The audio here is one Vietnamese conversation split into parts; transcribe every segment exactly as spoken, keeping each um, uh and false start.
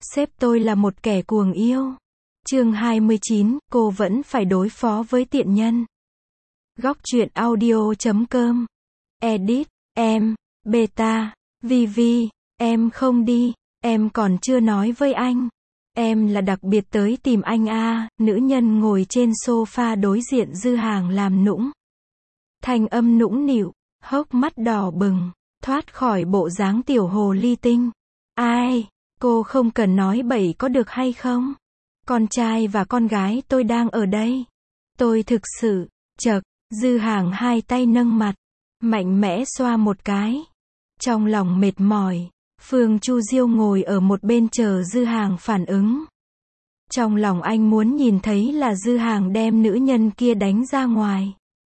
Sếp tôi là một kẻ cuồng yêu. Chương hai mươi chín, cô vẫn phải đối phó với tiện nhân. Góc truyện audio chấm com. Edit, em, beta, Vivi, em không đi, em còn chưa nói với anh. Em là đặc biệt tới tìm anh à, nữ nhân ngồi trên sofa đối diện Dư Hàng làm nũng. Thanh âm nũng nịu, hốc mắt đỏ bừng, thoát khỏi bộ dáng tiểu hồ ly tinh. Ai, cô không cần nói bậy có được hay không? Con trai và con gái tôi đang ở đây. Tôi thực sự, chậc, Dư Hàng hai tay nâng mặt, mạnh mẽ xoa một cái. Trong lòng mệt mỏi, Phương Chu Diêu ngồi ở một bên chờ Dư Hàng phản ứng. Trong lòng anh muốn nhìn thấy là Dư Hàng đem nữ nhân kia đánh ra ngoài.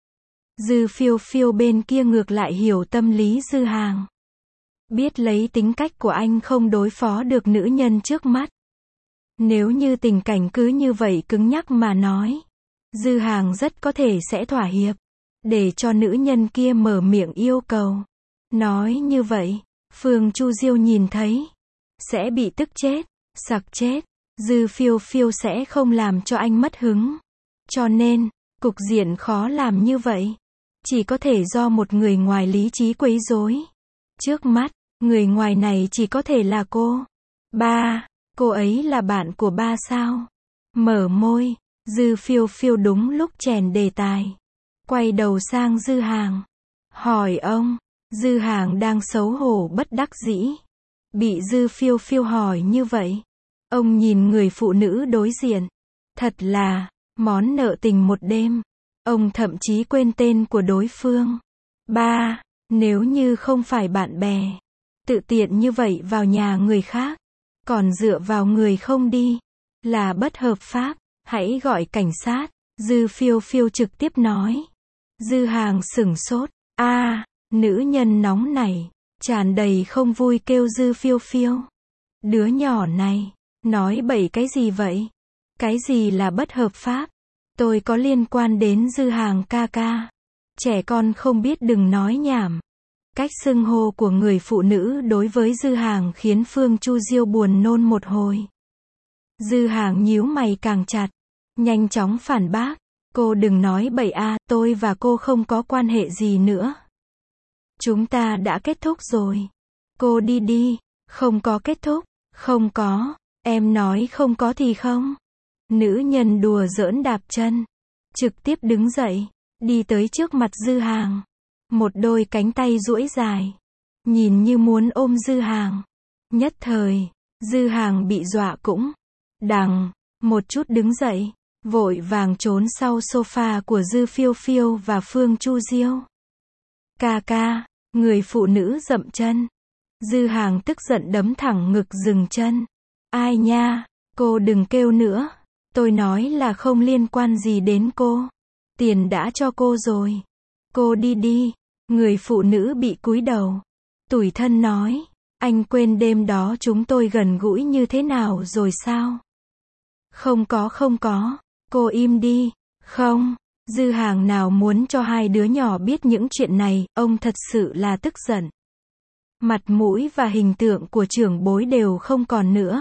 Dư Phiêu Phiêu bên kia ngược lại hiểu tâm lý Dư Hàng. Biết lấy tính cách của anh không đối phó được nữ nhân trước mắt. Nếu như tình cảnh cứ như vậy cứng nhắc mà nói, Dư Hàng rất có thể sẽ thỏa hiệp, để cho nữ nhân kia mở miệng yêu cầu. Nói như vậy, Phương Chu Diêu nhìn thấy, sẽ bị tức chết, sặc chết. Dư Phiêu Phiêu sẽ không làm cho anh mất hứng. Cho nên, cục diện khó làm như vậy. Chỉ có thể do một người ngoài lý trí quấy rối. Trước mắt, người ngoài này chỉ có thể là cô. Ba, cô ấy là bạn của ba sao? Mở môi, Dư Phiêu Phiêu đúng lúc chèn đề tài. Quay đầu sang Dư Hàng. Hỏi ông, Dư Hàng đang xấu hổ bất đắc dĩ. Bị Dư Phiêu Phiêu hỏi như vậy. Ông nhìn người phụ nữ đối diện. Thật là, món nợ tình một đêm. Ông thậm chí quên tên của đối phương. Ba, nếu như không phải bạn bè, tự tiện như vậy vào nhà người khác, còn dựa vào người không đi, là bất hợp pháp, hãy gọi cảnh sát. Dư Phiêu Phiêu trực tiếp nói. Dư Hàng sửng sốt. A, à, nữ nhân nóng này, tràn đầy không vui kêu Dư Phiêu Phiêu. Đứa nhỏ này, nói bậy cái gì vậy? Cái gì là bất hợp pháp? Tôi có liên quan đến Dư Hàng ca ca. Trẻ con không biết đừng nói nhảm. Cách xưng hô của người phụ nữ đối với Dư Hàng khiến Phương Chu Diêu buồn nôn một hồi. Dư Hàng nhíu mày càng chặt, nhanh chóng phản bác. Cô đừng nói bậy a, tôi và cô không có quan hệ gì nữa. Chúng ta đã kết thúc rồi. Cô đi đi. Không có kết thúc. Không có. Em nói không có thì không. Nữ nhân đùa giỡn đạp chân, trực tiếp đứng dậy, đi tới trước mặt Dư Hàng. Một đôi cánh tay duỗi dài, nhìn như muốn ôm Dư Hàng. Nhất thời, Dư Hàng bị dọa cũng đằng, một chút đứng dậy, vội vàng trốn sau sofa của Dư Phiêu Phiêu và Phương Chu Diêu. Ca ca, người phụ nữ dậm chân. Dư Hàng tức giận đấm thẳng ngực dừng chân. Ai nha, cô đừng kêu nữa. Tôi nói là không liên quan gì đến cô. Tiền đã cho cô rồi. Cô đi đi. Người phụ nữ bị cúi đầu, tủi thân nói. Anh quên đêm đó chúng tôi gần gũi như thế nào rồi sao? Không có không có. Cô im đi. Không. Dư Hàng nào muốn cho hai đứa nhỏ biết những chuyện này. Ông thật sự là tức giận. Mặt mũi và hình tượng của trưởng bối đều không còn nữa.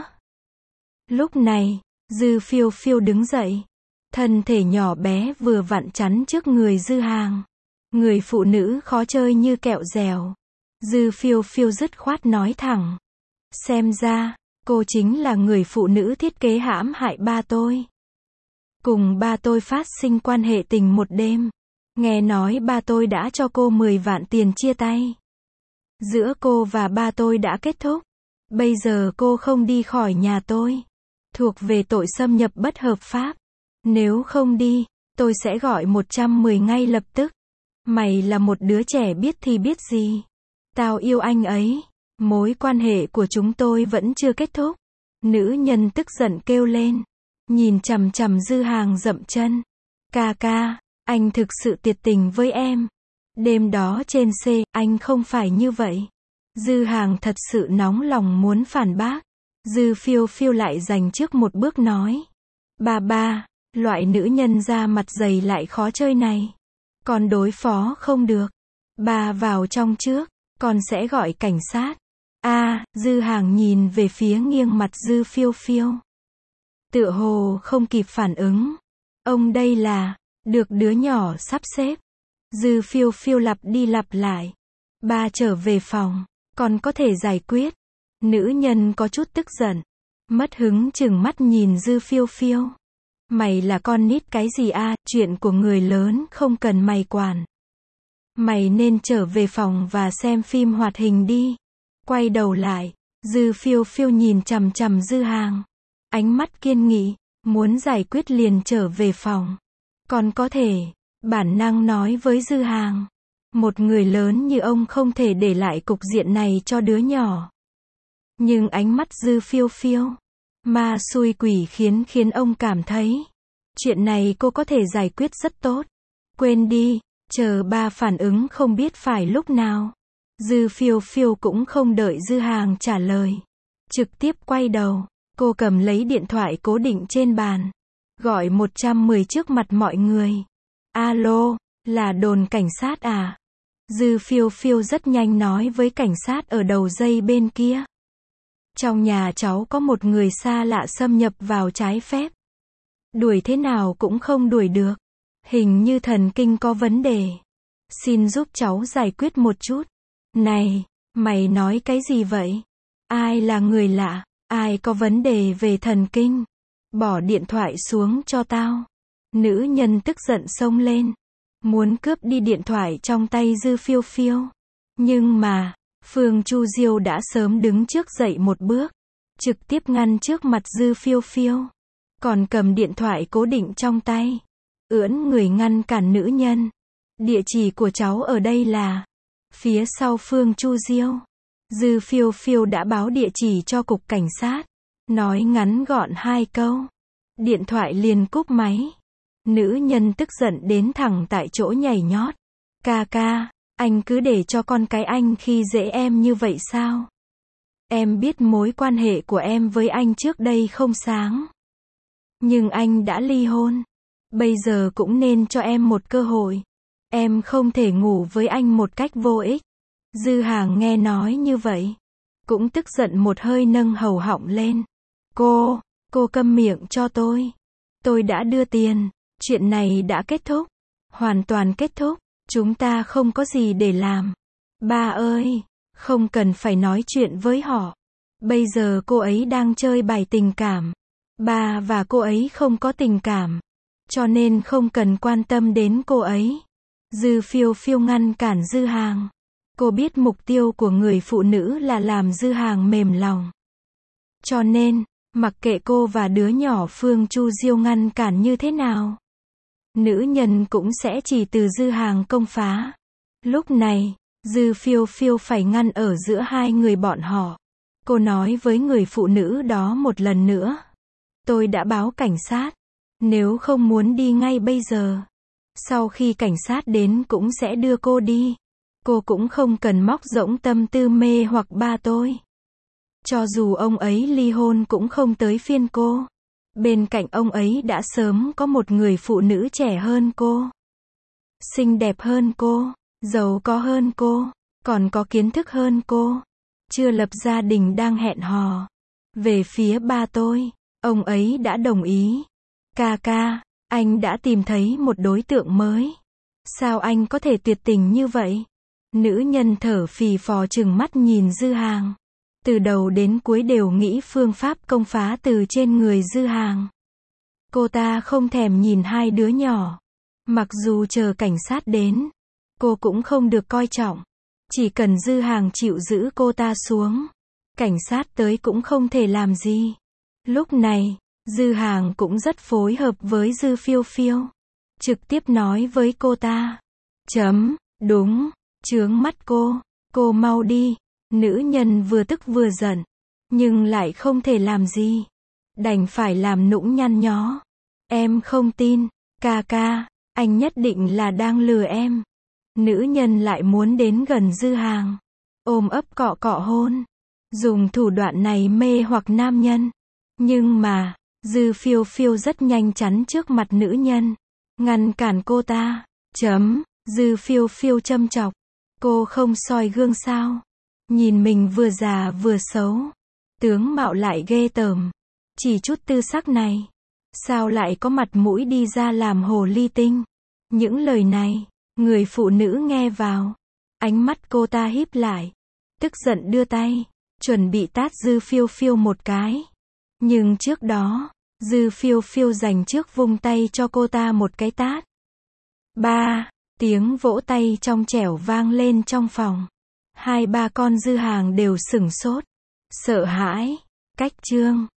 Lúc này, Dư Phiêu Phiêu đứng dậy. Thân thể nhỏ bé vừa vặn chắn trước người Dư Hàng. Người phụ nữ khó chơi như kẹo dẻo. Dư Phiêu Phiêu dứt khoát nói thẳng. Xem ra, cô chính là người phụ nữ thiết kế hãm hại ba tôi. Cùng ba tôi phát sinh quan hệ tình một đêm. Nghe nói ba tôi đã cho cô mười vạn tiền chia tay. Giữa cô và ba tôi đã kết thúc. Bây giờ cô không đi khỏi nhà tôi, thuộc về tội xâm nhập bất hợp pháp. Nếu không đi, tôi sẽ gọi một trăm mười ngay lập tức. Mày là một đứa trẻ biết thì biết gì. Tao yêu anh ấy. Mối quan hệ của chúng tôi vẫn chưa kết thúc. Nữ nhân tức giận kêu lên. Nhìn chằm chằm Dư Hàng dậm chân. Ca ca, anh thực sự tuyệt tình với em. Đêm đó trên xe, anh không phải như vậy. Dư Hàng thật sự nóng lòng muốn phản bác. Dư Phiêu Phiêu lại dành trước một bước nói. Ba ba, loại nữ nhân da mặt dày lại khó chơi này. Con đối phó không được. Ba vào trong trước, con sẽ gọi cảnh sát. A, Dư Hàng nhìn về phía nghiêng mặt Dư Phiêu Phiêu. Tựa hồ không kịp phản ứng. Ông đây là, được đứa nhỏ sắp xếp. Dư Phiêu Phiêu lặp đi lặp lại. Ba trở về phòng, còn có thể giải quyết. Nữ nhân có chút tức giận. Mất hứng chừng mắt nhìn Dư Phiêu Phiêu. Mày là con nít cái gì a, chuyện của người lớn không cần mày quản. Mày nên trở về phòng và xem phim hoạt hình đi. Quay đầu lại, Dư Phiêu Phiêu nhìn chằm chằm Dư Hàng. Ánh mắt kiên nghị, muốn giải quyết liền trở về phòng. Còn có thể, bản năng nói với Dư Hàng. Một người lớn như ông không thể để lại cục diện này cho đứa nhỏ. Nhưng ánh mắt Dư Phiêu Phiêu, ma xui quỷ khiến khiến ông cảm thấy. Chuyện này cô có thể giải quyết rất tốt. Quên đi, chờ ba phản ứng không biết phải lúc nào. Dư Phiêu Phiêu cũng không đợi Dư Hàng trả lời. Trực tiếp quay đầu, cô cầm lấy điện thoại cố định trên bàn. Gọi một trăm mười trước mặt mọi người. Alo, là đồn cảnh sát à? Dư Phiêu Phiêu rất nhanh nói với cảnh sát ở đầu dây bên kia. Trong nhà cháu có một người xa lạ xâm nhập vào trái phép. Đuổi thế nào cũng không đuổi được. Hình như thần kinh có vấn đề. Xin giúp cháu giải quyết một chút. Này, mày nói cái gì vậy? Ai là người lạ? Ai có vấn đề về thần kinh? Bỏ điện thoại xuống cho tao. Nữ nhân tức giận xông lên. Muốn cướp đi điện thoại trong tay Dư Phiêu Phiêu. Nhưng mà, Phương Chu Diêu đã sớm đứng trước dậy một bước. Trực tiếp ngăn trước mặt Dư Phiêu Phiêu. Còn cầm điện thoại cố định trong tay. Ưỡn người ngăn cản nữ nhân. Địa chỉ của cháu ở đây là phía sau Phương Chu Diêu. Dư Phiêu Phiêu đã báo địa chỉ cho cục cảnh sát. Nói ngắn gọn hai câu. Điện thoại liền cúp máy. Nữ nhân tức giận đến thẳng tại chỗ nhảy nhót. Ca ca, anh cứ để cho con cái anh khi dễ em như vậy sao? Em biết mối quan hệ của em với anh trước đây không sáng. Nhưng anh đã ly hôn. Bây giờ cũng nên cho em một cơ hội. Em không thể ngủ với anh một cách vô ích. Dư Hàng nghe nói như vậy. Cũng tức giận một hơi nâng hầu họng lên. Cô, cô câm miệng cho tôi. Tôi đã đưa tiền. Chuyện này đã kết thúc. Hoàn toàn kết thúc. Chúng ta không có gì để làm. Ba ơi, không cần phải nói chuyện với họ. Bây giờ cô ấy đang chơi bài tình cảm. Ba và cô ấy không có tình cảm. Cho nên không cần quan tâm đến cô ấy. Dư Phiêu Phiêu ngăn cản Dư Hàng. Cô biết mục tiêu của người phụ nữ là làm Dư Hàng mềm lòng. Cho nên, mặc kệ cô và đứa nhỏ Phương Chu Diêu ngăn cản như thế nào, nữ nhân cũng sẽ chỉ từ Dư Hàng công phá. Lúc này, Dư Phiêu Phiêu phải ngăn ở giữa hai người bọn họ. Cô nói với người phụ nữ đó một lần nữa. Tôi đã báo cảnh sát. Nếu không muốn đi ngay bây giờ, sau khi cảnh sát đến cũng sẽ đưa cô đi. Cô cũng không cần móc rỗng tâm tư mê hoặc ba tôi. Cho dù ông ấy ly hôn cũng không tới phiên cô. Bên cạnh ông ấy đã sớm có một người phụ nữ trẻ hơn cô. Xinh đẹp hơn cô, giàu có hơn cô, còn có kiến thức hơn cô. Chưa lập gia đình đang hẹn hò. Về phía ba tôi, ông ấy đã đồng ý. Ca ca, anh đã tìm thấy một đối tượng mới. Sao anh có thể tuyệt tình như vậy? Nữ nhân thở phì phò trừng mắt nhìn Dư Hàng. Từ đầu đến cuối đều nghĩ phương pháp công phá từ trên người Dư Hàng. Cô ta không thèm nhìn hai đứa nhỏ. Mặc dù chờ cảnh sát đến, cô cũng không được coi trọng. Chỉ cần Dư Hàng chịu giữ cô ta xuống, cảnh sát tới cũng không thể làm gì. Lúc này, Dư Hàng cũng rất phối hợp với Dư Phiêu Phiêu. Trực tiếp nói với cô ta. Chấm, đúng, chướng mắt cô, cô mau đi. Nữ nhân vừa tức vừa giận, nhưng lại không thể làm gì. Đành phải làm nũng nhăn nhó. Em không tin, ca ca, anh nhất định là đang lừa em. Nữ nhân lại muốn đến gần Dư Hàng. Ôm ấp cọ cọ hôn. Dùng thủ đoạn này mê hoặc nam nhân. Nhưng mà, Dư Phiêu Phiêu rất nhanh chắn trước mặt nữ nhân. Ngăn cản cô ta. Chấm, Dư Phiêu Phiêu châm chọc. Cô không soi gương sao? Nhìn mình vừa già vừa xấu. Tướng mạo lại ghê tởm. Chỉ chút tư sắc này. Sao lại có mặt mũi đi ra làm hồ ly tinh? Những lời này, người phụ nữ nghe vào. Ánh mắt cô ta híp lại. Tức giận đưa tay. Chuẩn bị tát Dư Phiêu Phiêu một cái. Nhưng trước đó, Dư Phiêu Phiêu dành trước vung tay cho cô ta một cái tát. Ba, tiếng vỗ tay trong trẻo vang lên trong phòng. Hai ba con Dư Hàng đều sửng sốt. Sợ hãi. Cách chương.